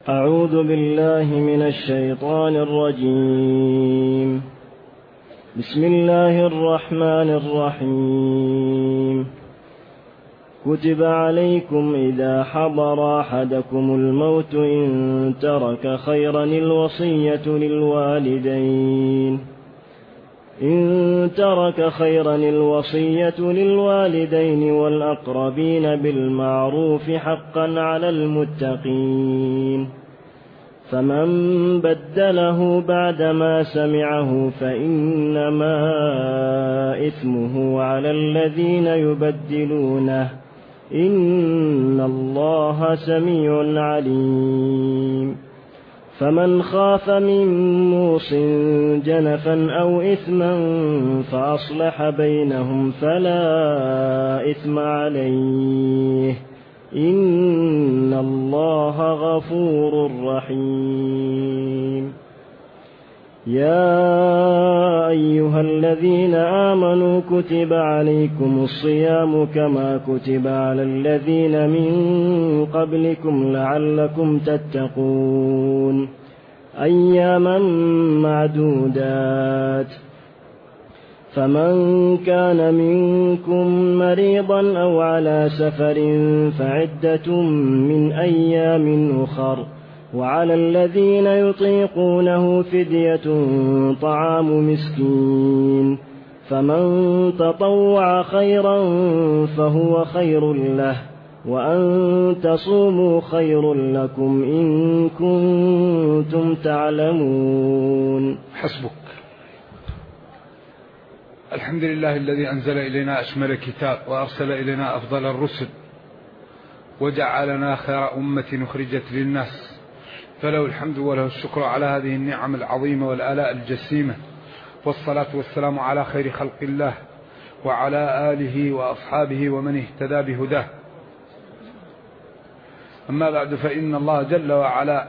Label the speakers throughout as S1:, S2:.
S1: أعوذ بالله من الشيطان الرجيم. بسم الله الرحمن الرحيم. كتب عليكم إذا حضر أحدكم الموت إن ترك خيرا الوصية للوالدين والأقربين بالمعروف حقا على المتقين. فمن بدله بعدما سمعه فإنما إثمه على الذين يبدلونه إن الله سميع عليم. فمن خاف من موص جنفا أو إثما فأصلح بينهم فلا إثم عليه إن الله غفور رحيم. يا أيها الذين آمنوا كتب عليكم الصيام كما كتب على الذين من قبلكم لعلكم تتقون أياما معدودات. فمن كان منكم مريضا أو على سفر فعدة من أيام أخر وعلى الذين يطيقونه فدية طعام مسكين فمن تطوع خيرا فهو خير له وأن تصوموا خير لكم إن كنتم تعلمون.
S2: حسبك. الحمد لله الذي أنزل إلينا أشمل كتاب وأرسل إلينا أفضل الرسل وجعلنا خير أمة أخرجت للناس، فله الحمد وله الشكر على هذه النعم العظيمة والآلاء الجسيمة، والصلاة والسلام على خير خلق الله وعلى آله وأصحابه ومن اهتدى بهداه. أما بعد، فإن الله جل وعلا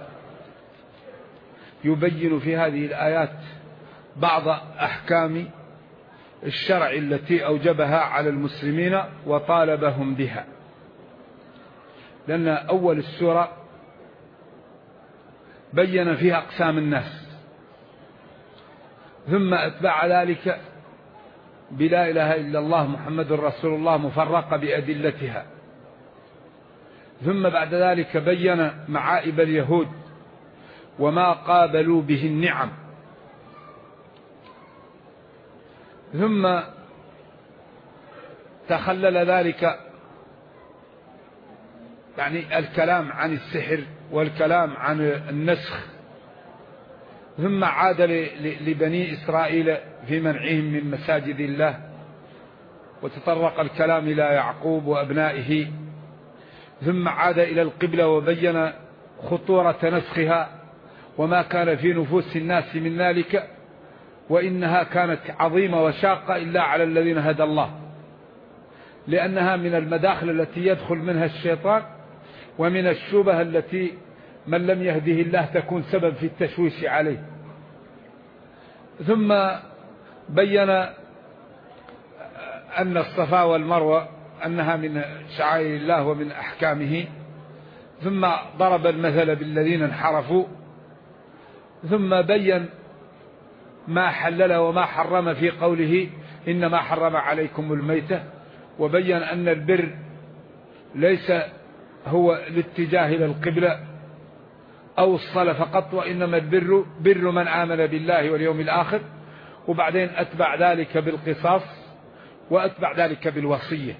S2: يبين في هذه الآيات بعض أحكام الشرع التي أوجبها على المسلمين وطالبهم بها، لأن أول السورة بين فيها أقسام الناس، ثم أتبع ذلك بلا إله إلا الله محمد رسول الله مفرقة بأدلتها، ثم بعد ذلك بين معائب اليهود وما قابلوا به النعم، ثم تخلل ذلك يعني الكلام عن السحر والكلام عن النسخ، ثم عاد لبني إسرائيل في منعهم من مساجد الله، وتطرق الكلام إلى يعقوب وأبنائه، ثم عاد إلى القبلة وبين خطورة نسخها وما كان في نفوس الناس من ذلك، وإنها كانت عظيمة وشاقة إلا على الذين هدى الله، لأنها من المداخل التي يدخل منها الشيطان، ومن الشبه التي من لم يهده الله تكون سبب في التشويش عليه. ثم بين أن الصفا والمروة أنها من شعائر الله ومن أحكامه، ثم ضرب المثل بالذين انحرفوا، ثم بين ما حلل وما حرم في قوله إنما حرم عليكم الميتة، وبين أن البر ليس هو الاتجاه إلى القبلة أو الصلاة فقط، وإنما البر بر من آمن بالله واليوم الآخر، وبعدين أتبع ذلك بالقصاص وأتبع ذلك بالوصية.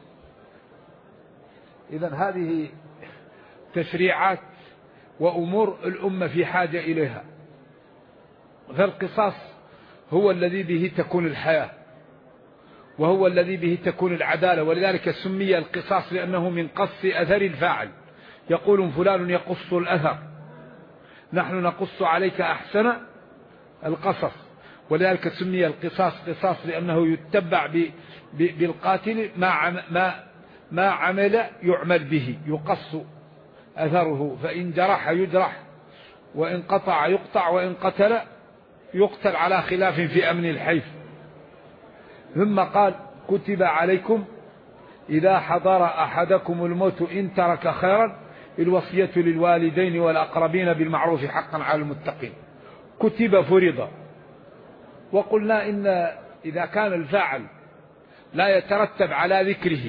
S2: إذن هذه تشريعات وأمور الأمة في حاجة إليها، فالقصاص هو الذي به تكون الحياة، وهو الذي به تكون العدالة، ولذلك سمي القصاص لأنه من قص أثر الفاعل، يقول فلان يقص الأثر، نحن نقص عليك أحسن القصص، ولذلك سمي القصاص قصاص لأنه يتبع بالقاتل ما عمل يعمل به، يقص أثره، فإن جرح يجرح، وإن قطع يقطع، وإن قتل يقتل على خلاف في أمن الحيف. ثم قال كتب عليكم إذا حضر أحدكم الموت إن ترك خيرا، الوصية للوالدين والأقربين بالمعروف حقا على المتقين. كتب فرض. وقلنا إن إذا كان الفاعل لا يترتب على ذكره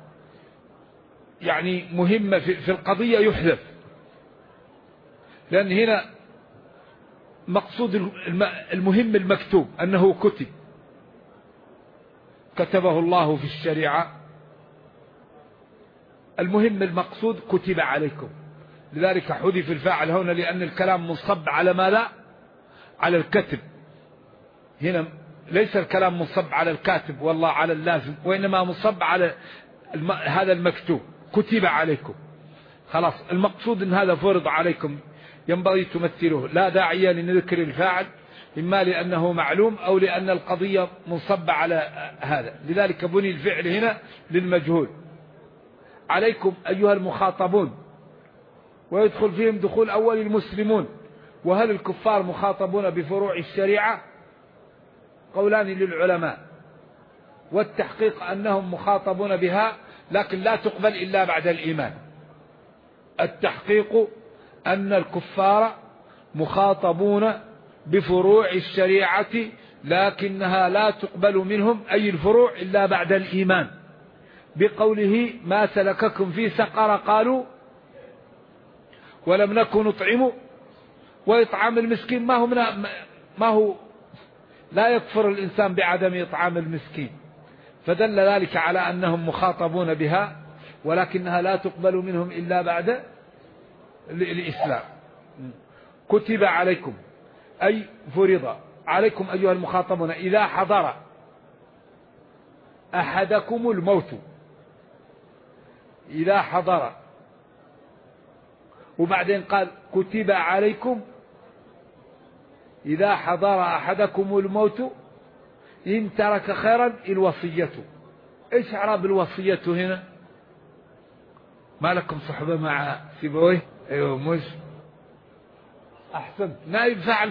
S2: يعني مهمة في القضية يحذف، لأن هنا مقصود المهم المكتوب أنه كتب، كتبه الله في الشريعة. المهم المقصود كتب عليكم، لذلك حذف الفاعل هنا لأن الكلام منصب على ما لا على الكتب. هنا ليس الكلام منصب على الكاتب والله على اللازم، وإنما منصب على هذا المكتوب كتب عليكم. خلاص المقصود أن هذا فرض عليكم ينبغي تمثله، لا داعي لذكر الفاعل، إما لأنه معلوم أو لأن القضية منصبة على هذا، لذلك بني الفعل هنا للمجهول. عليكم أيها المخاطبون، ويدخل فيهم دخول أول المسلمون. وهل الكفار مخاطبون بفروع الشريعة؟ قولان للعلماء، والتحقيق أنهم مخاطبون بها لكن لا تقبل إلا بعد الإيمان. التحقيق أن الكفار مخاطبون بفروع الشريعة لكنها لا تقبل منهم أي الفروع إلا بعد الإيمان، بقوله ما سلككم في سقر قالوا ولم نكن نطعم. وإطعام المسكين ما هو لا يكفر الإنسان بعدم إطعام المسكين، فدل ذلك على أنهم مخاطبون بها ولكنها لا تقبل منهم إلا بعد الإسلام. كتب عليكم أي فرض عليكم أيها المخاطبون إذا حضر أحدكم الموت. إذا حضر، وبعدين قال كتب عليكم إذا حضر أحدكم الموت إن ترك خيرا الوصية. إيش إعراب الوصية هنا؟ ما لكم صحبة مع سيبويه؟ أيوه مش أحسن، نائب فاعل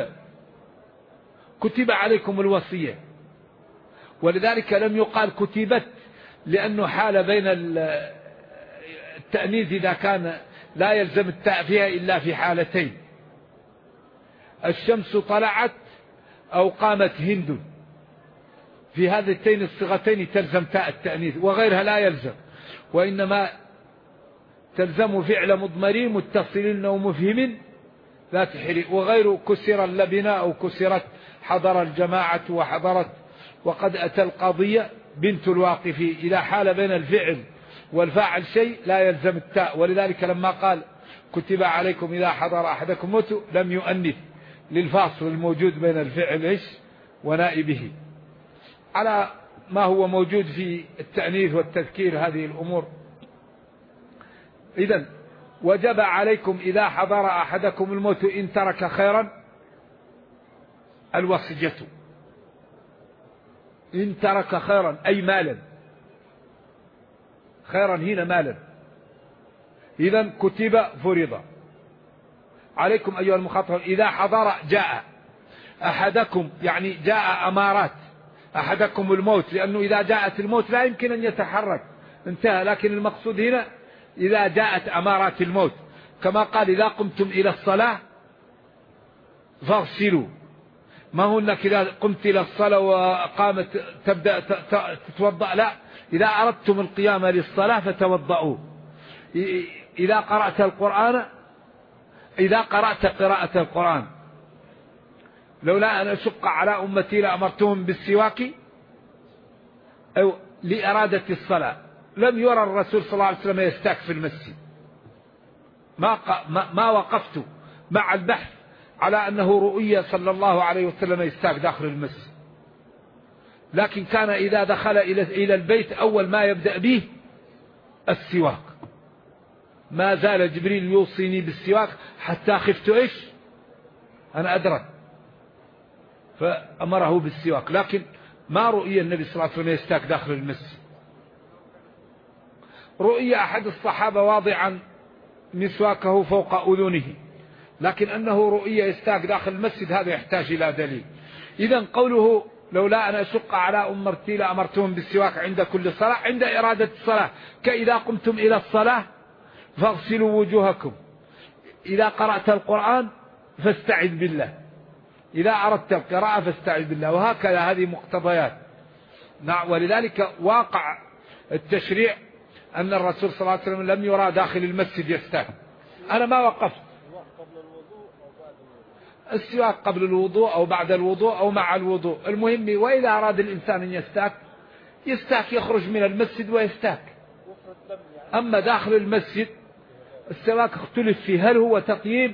S2: كتب عليكم الوصية، ولذلك لم يقال كتبت لأنه حال بين التأنيث إذا كان لا يلزم التاء فيها إلا في حالتين: الشمس طلعت أو قامت هند، في هذين الصيغتين تلزم تاء التأنيث، وغيرها لا يلزم، وإنما تلزم فعل مضمرين متصلين أو مفهم لا تحريك، وغير كسر اللبنة أو كسرت حضر الجماعة وحضرت وقد أتى القضية بنت الواقف. إذا حال بين الفعل والفاعل شيء لا يلزم التاء، ولذلك لما قال كتب عليكم إذا حضر أحدكم موت لم يؤنث للفاصل الموجود بين الفعل ونائبه، على ما هو موجود في التأنيث والتذكير هذه الأمور. إذن وجب عليكم إذا حضر أحدكم الموت إن ترك خيرا الوصية. إن ترك خيرا أي مالا، خيرا هنا مالا. إذن كتب فرض عليكم أيها المخاطبون إذا حضر جاء أحدكم، يعني جاء أمارات أحدكم الموت، لأنه إذا جاءت الموت لا يمكن أن يتحرك انتهى، لكن المقصود هنا إذا جاءت أمارات الموت، كما قال إذا قمتم إلى الصلاة فاغسلوا. ما هو أنك إذا قمت إلى الصلاة وقامت تبدأ تتوضأ، لا، إذا أردتم القيام للصلاة فتوضأوا. إذا قرأت القرآن، إذا قرأت قراءة القرآن، لولا أن أشق على أمتي لأمرتهم بالسواك، أو لإرادة الصلاة. لم يرى الرسول صلى الله عليه وسلم يستاك في المسجد، ما وقفت مع البحث على أنه رؤية صلى الله عليه وسلم يستاك داخل المسجد، لكن كان إذا دخل إلى البيت أول ما يبدأ به السواك. ما زال جبريل يوصيني بالسواك حتى خفت أن أدرك، فأمره بالسواك، لكن ما رؤية النبي صلى الله عليه وسلم يستاك داخل المسجد. رؤية أحد الصحابة واضعا مسواكه فوق أذنه، لكن أنه رؤية يستاك داخل المسجد هذا يحتاج إلى دليل. إذن قوله لولا أن أشق على أمتي لأمرتهم بالسواك عند كل صلاة، عند إرادة الصلاة، كإذا قمتم إلى الصلاة فاغسلوا وجوهكم. إذا قرأت القرآن فاستعذ بالله، إذا أردت القراءة فاستعذ بالله، وهكذا هذه مقتضيات. نعم. ولذلك واقع التشريع أن الرسول صلى الله عليه وسلم لم يرى داخل المسجد يستاك. أنا ما وقفت. السواك قبل الوضوء أو بعد الوضوء أو مع الوضوء، المهم وإذا أراد الإنسان أن يستاك يخرج من المسجد ويستاك. أما داخل المسجد السواك اختلف فيه، هل هو تطييب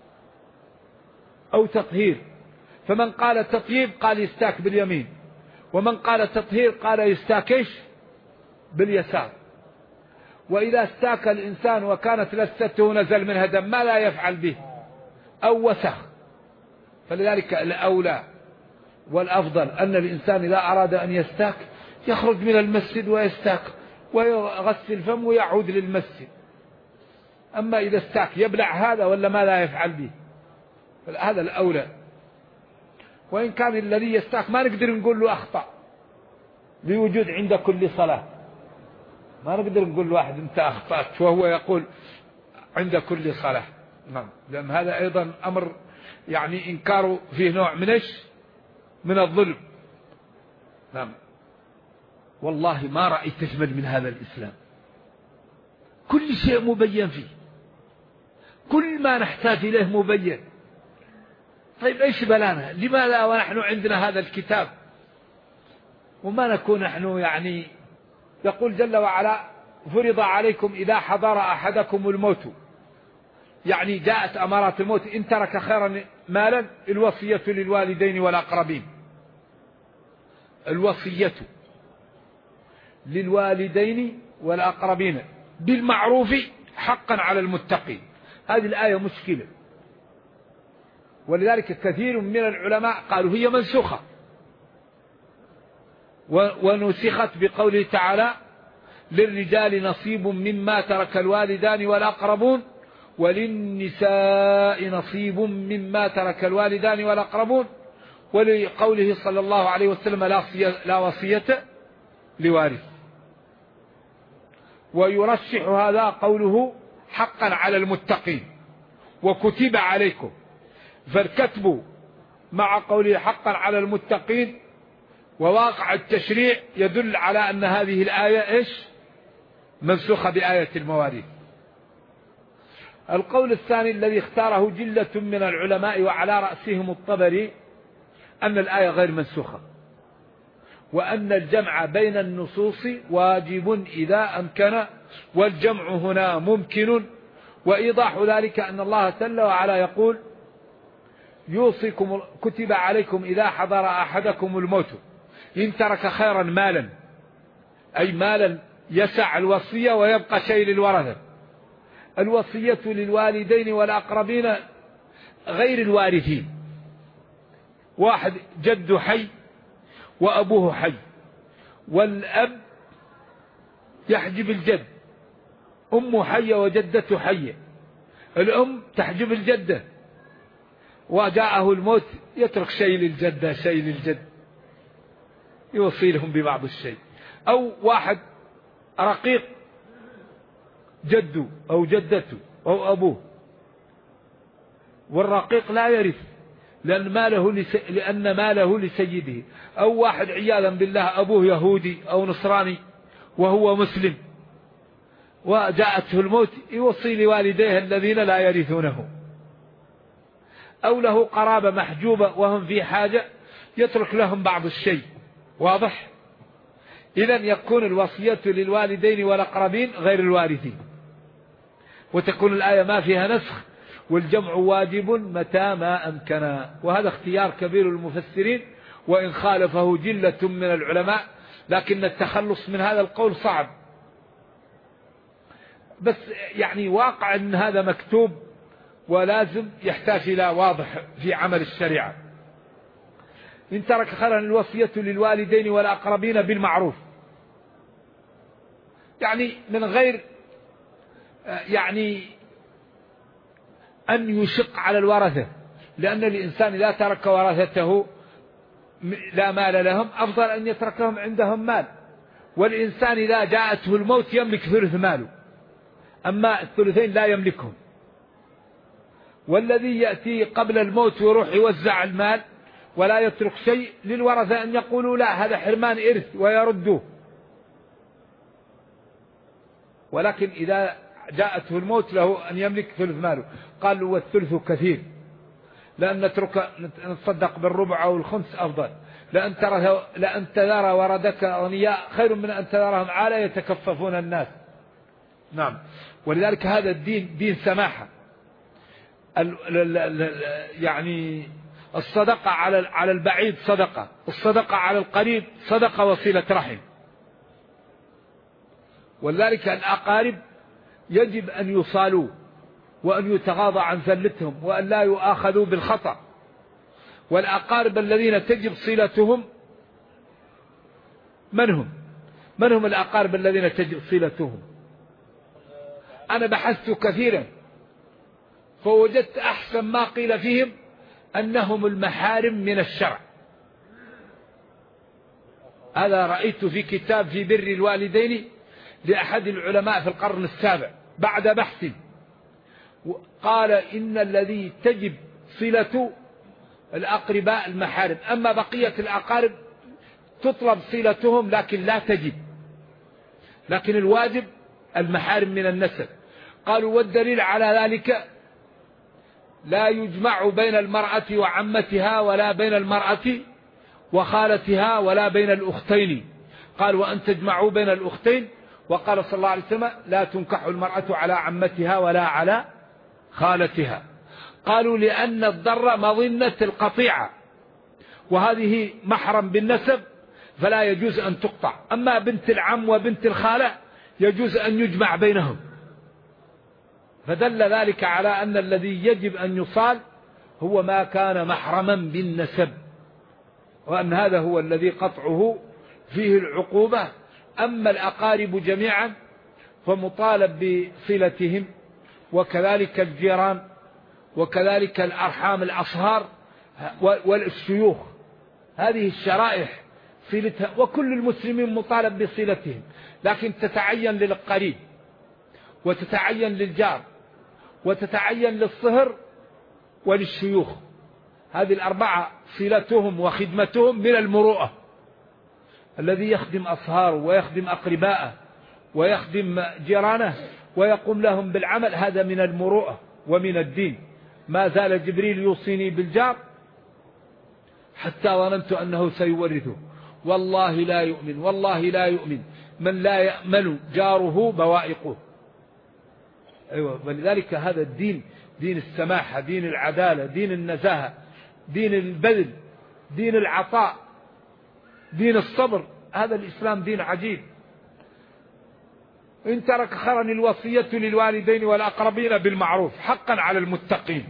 S2: أو تطهير؟ فمن قال تطييب قال يستاك باليمين، ومن قال تطهير قال يستاكش باليسار. وإذا استاك الإنسان وكانت لثته نزل منها دم ما لا يفعل به أو وسخ. فلذلك الأولى والأفضل أن الإنسان إذا أراد أن يستاك يخرج من المسجد ويستاك ويغسل فمه ويعود للمسجد. أما إذا استاك يبلع هذا ولا ما لا يفعل به، هذا الأولى. وإن كان الذي يستاك ما نقدر نقول له أخطأ لوجود عند كل صلاة، ما نقدر نقول واحد أنت أخطأت وهو يقول عند كل صلاة. نعم. لأن هذا أيضا أمر يعني إنكاره فيه نوع من الظلم. نعم. والله ما رأيت أجمل من هذا الإسلام، كل شيء مبين فيه، كل ما نحتاج إليه مبين. طيب إيش بلانا؟ لماذا ونحن عندنا هذا الكتاب وما نكون نحن يعني يقول جل وعلا فرض عليكم إذا حضر أحدكم الموت، يعني جاءت أمارات الموت، إن ترك خيرا مالا الوصية للوالدين والأقربين. الوصية للوالدين والأقربين بالمعروف حقا على المتقين. هذه الآية مشكلة، ولذلك كثير من العلماء قالوا هي منسوخة، ونسخت بقوله تعالى للرجال نصيب مما ترك الوالدان والأقربون وللنساء نصيب مما ترك الوالدان والأقربون، ولقوله صلى الله عليه وسلم لا وصية لوارث. ويرشح هذا قوله حقا على المتقين وكتب عليكم، فالكتب مع قوله حقا على المتقين وواقع التشريع يدل على أن هذه الآية إيش؟ منسوخة بآية المواريث. القول الثاني الذي اختاره جلة من العلماء وعلى رأسهم الطبري أن الآية غير منسوخة، وأن الجمع بين النصوص واجب إذا أمكن، والجمع هنا ممكن. وإيضاح ذلك أن الله جل وعلا يقول يوصيكم كتب عليكم إذا حضر أحدكم الموت إن ترك خيرا مالا، أي مالا يسع الوصية ويبقى شيء للورثة. الوصية للوالدين والأقربين غير الوارثين، واحد جد حي وأبوه حي، والأب يحجب الجد، أمه حية وجدته حية، الأم تحجب الجدة، وجاءه الموت يترك شيء للجدة شيء للجد يوصي لهم ببعض الشيء. أو واحد رقيق جده أو جدته أو أبوه، والرقيق لا يرث لأن ماله لسيده. أو واحد عياذا بالله أبوه يهودي أو نصراني وهو مسلم وجاءته الموت يوصي لوالديه الذين لا يرثونه. أو له قرابة محجوبة وهم في حاجة يترك لهم بعض الشيء. واضح؟ إذن يكون الوصية للوالدين والأقربين غير الوارثين، وتكون الآية ما فيها نسخ، والجمع واجب متى ما أمكن. وهذا اختيار كبير المفسرين وإن خالفه جلة من العلماء، لكن التخلص من هذا القول صعب. بس يعني واقع أن هذا مكتوب ولازم يحتاج إلى واضح في عمل الشريعة. إن ترك خيرا الوصية للوالدين والأقربين بالمعروف، يعني من غير يعني أن يشق على الورثة، لأن الإنسان إذا ترك ورثته لا مال لهم أفضل أن يتركهم عندهم مال. والإنسان إذا جاءته الموت يملك ثلث ماله، أما الثلثين لا يملكهم. والذي يأتي قبل الموت ويروح يوزع المال ولا يترك شيء للورثة أن يقولوا لا هذا حرمان إرث ويردوه. ولكن إذا جاءته الموت له أن يملك ثلث ماله. قالوا والثلث كثير، لأن نتصدق بالربع أو الخمس أفضل، لأن تذر وردك أغنياء خير من أن تذرهم عالة يتكففون الناس. نعم. ولذلك هذا الدين دين سماحة. يعني الصدقة على البعيد صدقة، الصدقة على القريب صدقة وصلة رحم. ولذلك الأقارب يجب أن يصالوا وأن يتغاضى عن ذلتهم وأن لا يؤاخذوا بالخطأ. والأقارب الذين تجب صلتهم من هم الأقارب الذين تجب صلتهم؟ أنا بحثت كثيرا فوجدت أحسن ما قيل فيهم أنهم المحارم من الشرع. هذا رأيت في كتاب في بر الوالدين لأحد العلماء في القرن السابع بعد بحث، قال إن الذي تجب صلة الأقرباء المحارم، أما بقية الأقارب تطلب صلتهم لكن لا تجب، لكن الواجب المحارم من النسب. قالوا والدليل على ذلك لا يجمع بين المرأة وعمتها ولا بين المرأة وخالتها ولا بين الأختين. قال وأن تجمعوا بين الأختين، وقال صلى الله عليه وسلم لا تنكح المرأة على عمتها ولا على خالتها. قالوا لأن الضر مظنة القطيعة، وهذه محرم بالنسب فلا يجوز أن تقطع. أما بنت العم وبنت الخالة يجوز أن يجمع بينهم. فدل ذلك على أن الذي يجب أن يصال هو ما كان محرما بالنسب، وأن هذا هو الذي قطعه فيه العقوبة. أما الأقارب جميعا فمطالب بصلتهم، وكذلك الجيران، وكذلك الأرحام الأصهار والشيوخ، هذه الشرائح صلتها، وكل المسلمين مطالب بصلتهم، لكن تتعين للقريب وتتعين للجار وتتعين للصهر وللشيوخ. هذه الأربعة صلتهم وخدمتهم من المروءة. الذي يخدم أصهاره ويخدم أقرباءه ويخدم جيرانه ويقوم لهم بالعمل، هذا من المروءة ومن الدين. ما زال جبريل يوصيني بالجار حتى ظننت أنه سيورثه. والله لا يؤمن، والله لا يؤمن من لا يأمن جاره بوائقه. أيوة. ولذلك هذا الدين دين السماحة، دين العدالة، دين النزاهة، دين البذل، دين العطاء، دين الصبر. هذا الإسلام دين عجيب. إن ترك خيرا الوصية للوالدين والأقربين بالمعروف حقا على المتقين.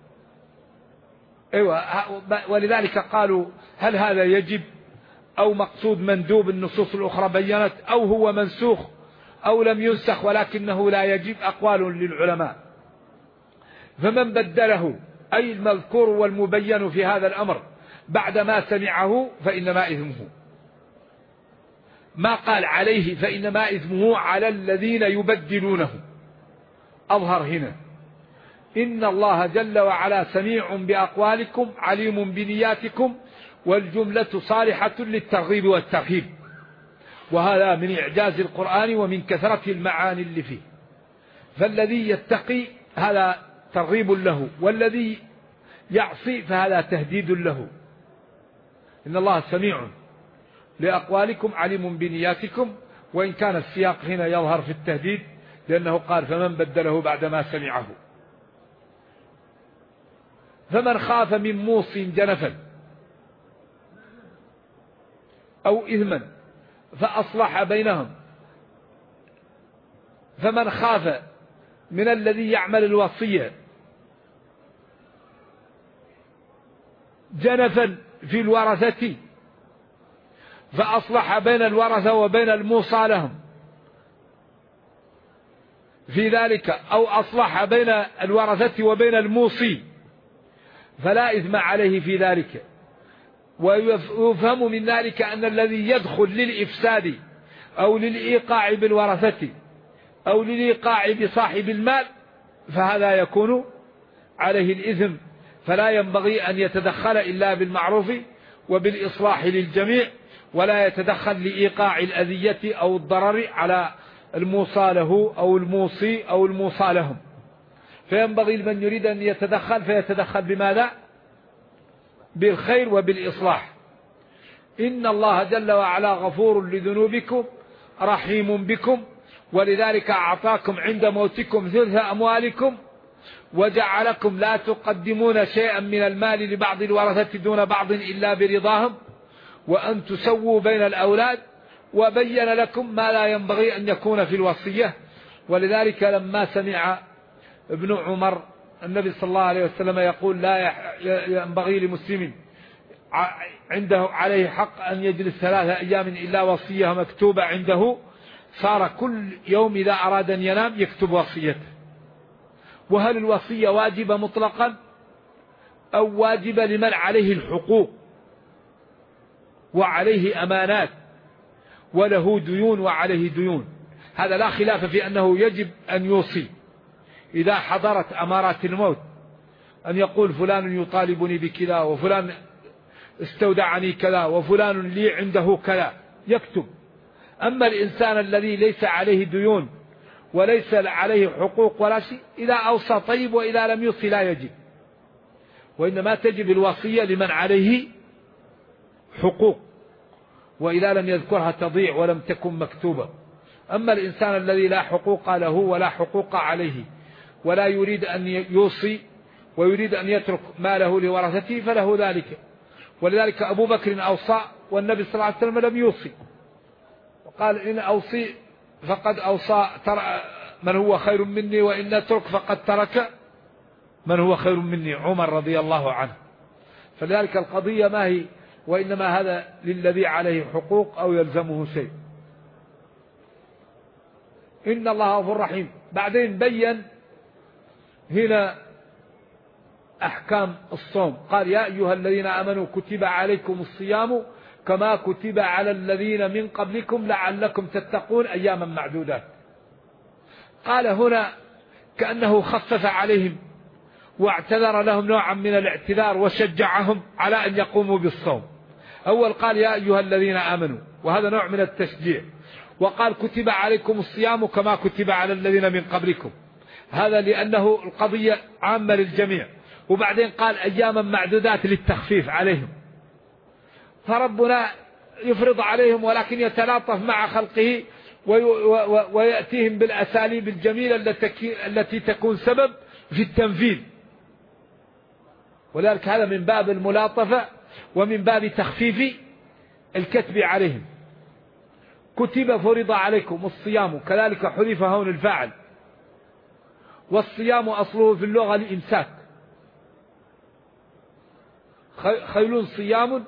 S2: أيوة. ولذلك قالوا هل هذا يجب أو مقصود مندوب؟ النصوص الأخرى بيّنت أو هو منسوخ أو لم ينسخ ولكنه لا يجب، أقوال للعلماء. فمن بدله أي المذكور والمبين في هذا الأمر بعدما سمعه فإنما إثمه. ما قال عليه فإنما إثمه على الذين يبدلونه. أظهر هنا إن الله جل وعلا سميع بأقوالكم عليم بنياتكم، والجملة صالحة للترغيب والترهيب. وهذا من إعجاز القرآن ومن كثرة المعاني اللي فيه. فالذي يتقي هذا ترغيب له، والذي يعصي فهذا تهديد له. إن الله سميع لأقوالكم عليم بنياتكم، وإن كان السياق هنا يظهر في التهديد لأنه قال فمن بدله بعدما سمعه. فمن خاف من موص جنفا أو إثما فأصلح بينهم. فمن خاف من الذي يعمل الوصية جنفا في الورثة فأصلح بين الورثة وبين الموصى لهم في ذلك، أو أصلح بين الورثة وبين الموصي فلا إثم عليه في ذلك. ويفهم من ذلك أن الذي يدخل للإفساد أو للإيقاع بالورثة أو للإيقاع بصاحب المال فهذا يكون عليه الإثم، فلا ينبغي أن يتدخل إلا بالمعروف وبالإصلاح للجميع، ولا يتدخل لإيقاع الأذية أو الضرر على الموصى له أو الموصي أو الموصى لهم. فينبغي لمن يريد أن يتدخل فيتدخل بماذا؟ بالخير وبالإصلاح. إن الله جل وعلا غفور لذنوبكم رحيم بكم، ولذلك أعطاكم عند موتكم ثلث أموالكم وجعلكم لا تقدمون شيئا من المال لبعض الورثة دون بعض إلا برضاهم، وأن تسووا بين الأولاد، وبين لكم ما لا ينبغي أن يكون في الوصية. ولذلك لما سمع ابن عمر النبي صلى الله عليه وسلم يقول لا ينبغي لمسلم عنده عليه حق أن يجلس 3 أيام إلا وصية مكتوبة عنده، صار كل يوم إذا أراد أن ينام يكتب وصيته. وهل الوصية واجبة مطلقا أو واجبة لمن عليه الحقوق وعليه أمانات وله ديون وعليه ديون؟ هذا لا خلاف في أنه يجب أن يوصي إذا حضرت أمارات الموت، أن يقول فلان يطالبني بكذا، وفلان استودعني كذا، وفلان لي عنده كذا، يكتب. أما الإنسان الذي ليس عليه ديون وليس عليه حقوق ولا شيء، إذا أوصى طيب، وإذا لم يوصي لا يجب. وإنما تجب الوصية لمن عليه حقوق، وإذا لم يذكرها تضيع ولم تكن مكتوبة. أما الإنسان الذي لا حقوق له ولا حقوق عليه ولا يريد أن يوصي ويريد أن يترك ماله لورثته فله ذلك. ولذلك أبو بكر أوصى والنبي صلى الله عليه وسلم لم يوصي، وقال إن أوصي فقد أوصى من هو خير مني، وإن أترك فقد ترك من هو خير مني، عمر رضي الله عنه. فلذلك القضية ما هي، وإنما هذا للذي عليه حقوق أو يلزمه شيء. إن الله غفور رحيم. بعدين بين هنا أحكام الصوم، قال يا أيها الذين آمنوا كتب عليكم الصيام كما كتب على الذين من قبلكم لعلكم تتقون أياما معدودات. قال هنا كأنه خفف عليهم واعتذر لهم نوعا من الاعتذار وشجعهم على أن يقوموا بالصوم. أول قال يا أيها الذين آمنوا، وهذا نوع من التشجيع، وقال كتب عليكم الصيام كما كتب على الذين من قبلكم، هذا لأنه القضية عامة للجميع. وبعدين قال أياما معدودات للتخفيف عليهم. فربنا يفرض عليهم ولكن يتلاطف مع خلقه ويأتيهم بالأساليب الجميلة التي تكون سبب في التنفيذ. ولذلك هذا من باب الملاطفة ومن باب تخفيف الكتب عليهم. كتب فرض عليكم الصيام، كذلك حذف هون الفاعل. والصيام أصله في اللغة الإمساك، خيل صيام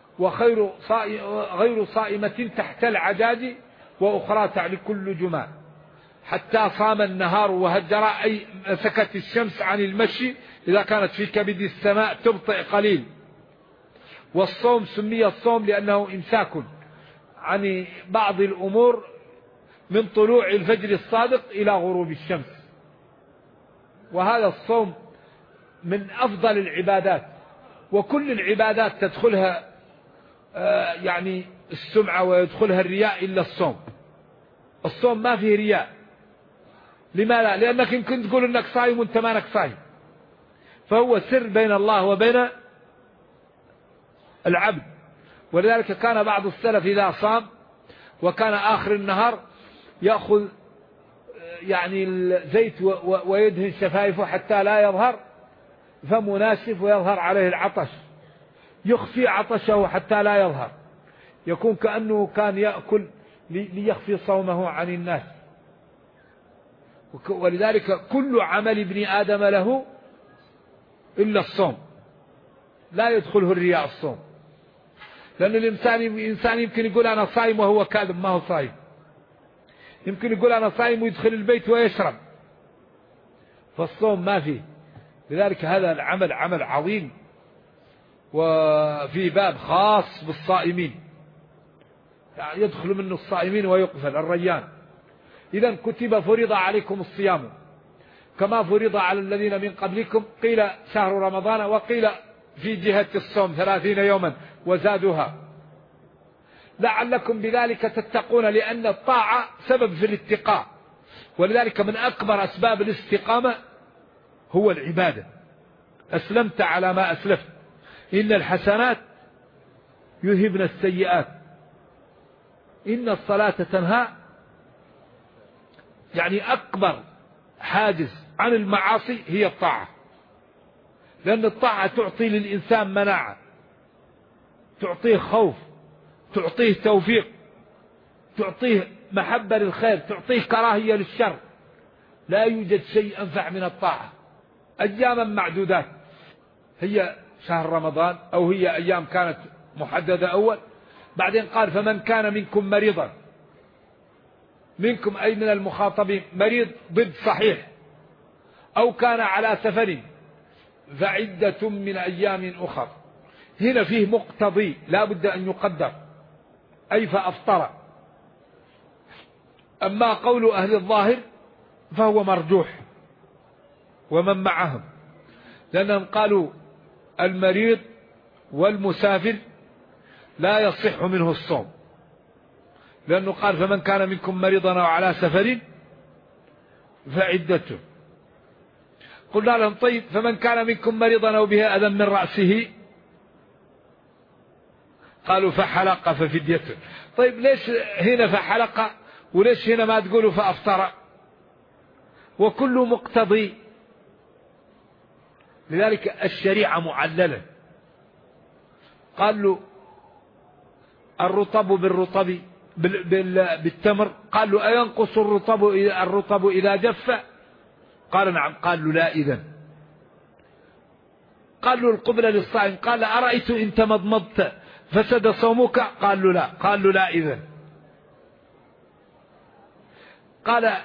S2: غير صائمة تحت العجاج وأخرى تعني كل جمال. حتى صام النهار وهجر، أي مسكت الشمس عن المشي إذا كانت في كبد السماء تبطئ قليل. والصوم سمي الصوم لأنه إمساك عن بعض الأمور من طلوع الفجر الصادق إلى غروب الشمس. وهذا الصوم من أفضل العبادات، وكل العبادات تدخلها يعني السمعة ويدخلها الرياء إلا الصوم. الصوم ما فيه رياء. لماذا؟ لأنك يمكن تقول أنك صايم وانت ما أنك صايم، فهو سر بين الله وبين العبد. ولذلك كان بعض السلف إذا صام وكان آخر النهار يأخذ يعني الزيت ويدهن شفايفه حتى لا يظهر فمه ناشف ويظهر عليه العطش، يخفي عطشه حتى لا يظهر، يكون كأنه كان يأكل ليخفي صومه عن الناس. ولذلك كل عمل ابن آدم له إلا الصوم، لا يدخله الرياء الصوم. لأن الإنسان يمكن يقول أنا صائم وهو كاذب، ما هو صائم. يمكن يقول أنا صائم ويدخل البيت ويشرب، فالصوم ما فيه. لذلك هذا العمل عمل عظيم، وفي باب خاص بالصائمين، يعني يدخل منه الصائمين ويقفل الريان. إذن كتب فرض عليكم الصيام كما فرض على الذين من قبلكم، قيل شهر رمضان، وقيل في جهة الصوم 30 يوما وزادوها لعلكم بذلك تتقون، لأن الطاعة سبب في الاتقاء، ولذلك من أكبر أسباب الاستقامة هو العبادة. أسلمت على ما أسلفت، إن الحسنات يذهبن السيئات، إن الصلاة تنهى. يعني أكبر حاجز عن المعاصي هي الطاعة، لأن الطاعة تعطي للإنسان مناعة، تعطيه خوف، تعطيه توفيق، تعطيه محبة للخير، تعطيه كراهية للشر. لا يوجد شيء أنفع من الطاعة. أياما معدودات هي شهر رمضان، أو هي أيام كانت محددة أول، بعدين قال فمن كان منكم مريضا، منكم أي من المخاطبين، مريض ضد صحيح، أو كان على سفر فعدة من أيام أخر. هنا فيه مقتضي لا بد أن يقدر، أي فأفطر. أما قول أهل الظاهر فهو مرجوح ومن معهم، لأنهم قالوا المريض والمسافر لا يصح منه الصوم، لأنه قال فمن كان منكم مريضا أو على سفر فعدته. قلنا لهم طيب فمن كان منكم مريضا أو به أذى من رأسه، قالوا فحلق ففديته. طيب ليش هنا فحلق وليش هنا ما تقولوا فأفطر؟ وكل مقتضي. لذلك الشريعة معللة. قال له الرطب بالرطب بالتمر، قال له أينقص الرطب إذا جف؟ قال نعم. قال له لا إذن. قال له القبلة للصائم، قال أرأيت إن تمضمضت فسد صومك؟ قال له لا. قال له لا إذن. قال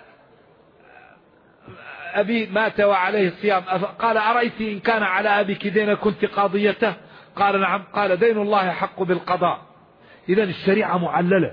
S2: أبي مات وعليه الصيام، قال أرأيت إن كان على أبيك دين كنت قاضيته؟ قال نعم. قال دين الله حق بالقضاء. إذن الشريعة معللة.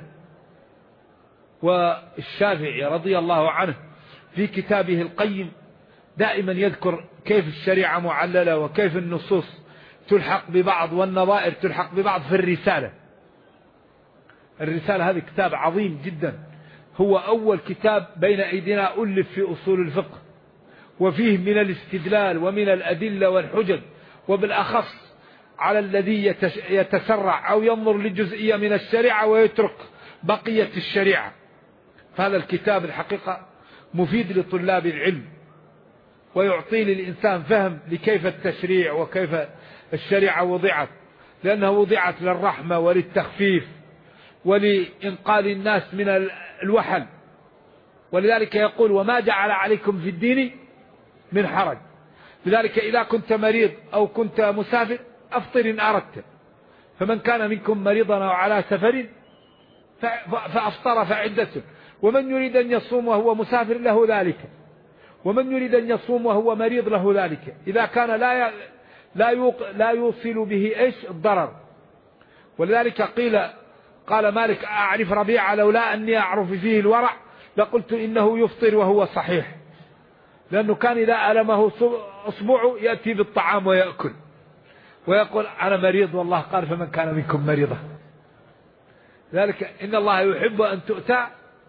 S2: والشافعي رضي الله عنه في كتابه القيم دائما يذكر كيف الشريعة معللة وكيف النصوص تلحق ببعض والنظائر تلحق ببعض في الرسالة. الرسالة هذا كتاب عظيم جدا، هو أول كتاب بين أيدينا ألف في أصول الفقه، وفيه من الاستدلال ومن الأدلة والحجج، وبالأخص على الذي يتسرع أو ينظر لجزئية من الشريعة ويترك بقية الشريعة. فهذا الكتاب الحقيقة مفيد لطلاب العلم، ويعطي للإنسان فهم لكيف التشريع وكيف الشريعة وضعت، لأنها وضعت للرحمة وللتخفيف ولإنقاذ الناس من الوحل. ولذلك يقول وما جعل عليكم في الدين من حرج. لذلك إذا كنت مريض أو كنت مسافر أفطر إن أردت، فمن كان منكم مريضا أو على سفر فأفطر فعدته. ومن يريد أن يصوم وهو مسافر له ذلك، ومن يريد أن يصوم وهو مريض له ذلك، إذا كان لا يوصل به إيش الضرر. ولذلك قال مالك أعرف ربيعة لولا أني أعرف فيه الورع لقلت إنه يفطر وهو صحيح، لأنه كان إذا ألمه أصبعه يأتي بالطعام ويأكل ويقول أنا مريض، والله قال فمن كان منكم مريضا. ذلك إن الله يحب أن تؤتى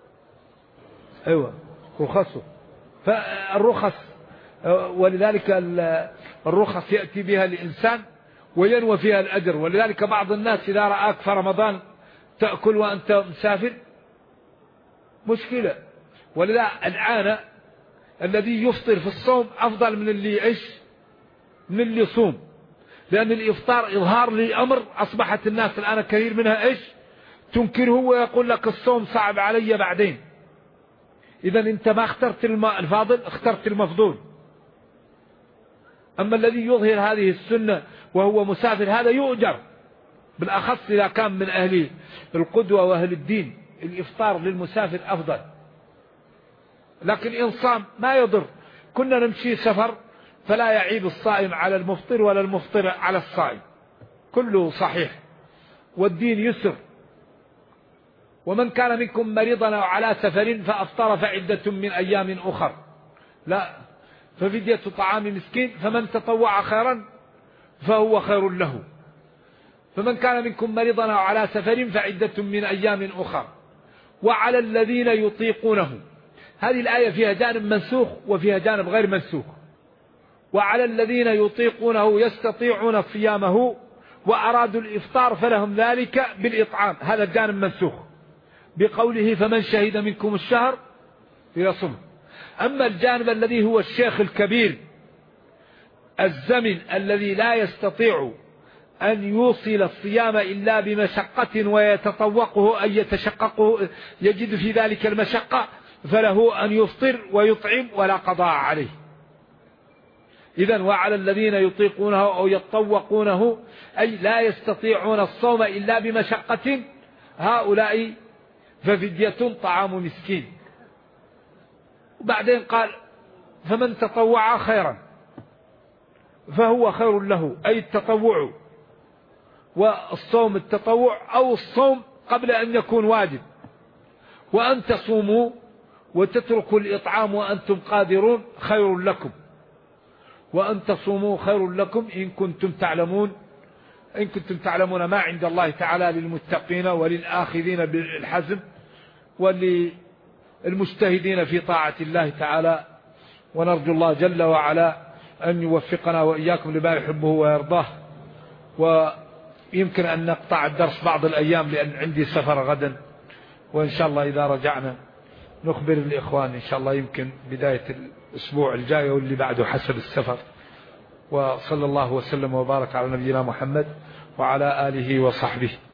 S2: رخصه. فالرخص، ولذلك الرخص يأتي بها الإنسان وينوى فيها الأجر. ولذلك بعض الناس إذا رآك في رمضان تأكل وأنت مسافر مشكلة. ولذا الآن الذي يفطر في الصوم أفضل من من اللي يصوم، لأن الإفطار إظهار لأمر أصبحت الناس الآن كثير منها تنكره ويقول لك الصوم صعب علي بعدين. إذا أنت ما اخترت الفاضل، اخترت المفضول. أما الذي يظهر هذه السنة وهو مسافر هذا يؤجر، بالأخص إذا كان من أهل القدوة وأهل الدين. الإفطار للمسافر أفضل، لكن إن صام ما يضر. كنا نمشي سفر فلا يعيب الصائم على المفطر ولا المفطر على الصائم، كله صحيح، والدين يسر. ومن كان منكم مريضا أو على سفر فأفطر فعدة من أيام أخر، لا، ففدية طعام مسكين، فمن تطوع خيرا فهو خير له. فمن كان منكم مريضا أو على سفر فعدة من أيام أخر وعلى الذين يطيقونه. هذه الآية فيها جانب منسوخ وفيها جانب غير منسوخ. وعلى الذين يطيقونه يستطيعون صيامه وأرادوا الإفطار فلهم ذلك بالإطعام، هذا الجانب منسوخ بقوله فمن شهد منكم الشهر يصم. أما الجانب الذي هو الشيخ الكبير الزمن الذي لا يستطيع أن يوصل الصيام إلا بمشقة ويتطوقه أن يتشققه، يجد في ذلك المشقة، فله أن يفطر ويطعم ولا قضاء عليه. إذن وعلى الذين يطيقونه أو يتطوقونه أي لا يستطيعون الصوم إلا بمشقة، هؤلاء ففدية طعام مسكين. وبعدين قال فمن تطوع خيرا فهو خير له، أي التطوع والصوم التطوع أو الصوم قبل أن يكون واجب. وأن تصوموا وتتركوا الإطعام وأنتم قادرون خير لكم، وأن تصوموا خير لكم إن كنتم تعلمون ما عند الله تعالى للمتقين وللآخذين بالحزم وللمجتهدين في طاعة الله تعالى. ونرجو الله جل وعلا أن يوفقنا وإياكم لما يحبه ويرضاه. ويمكن أن نقطع الدرس بعض الأيام لأن عندي سفر غدا، وإن شاء الله إذا رجعنا نخبر الإخوان إن شاء الله يمكن بداية الأسبوع الجاي واللي بعده حسب السفر. وصلى الله وسلم وبارك على نبينا محمد وعلى آله وصحبه.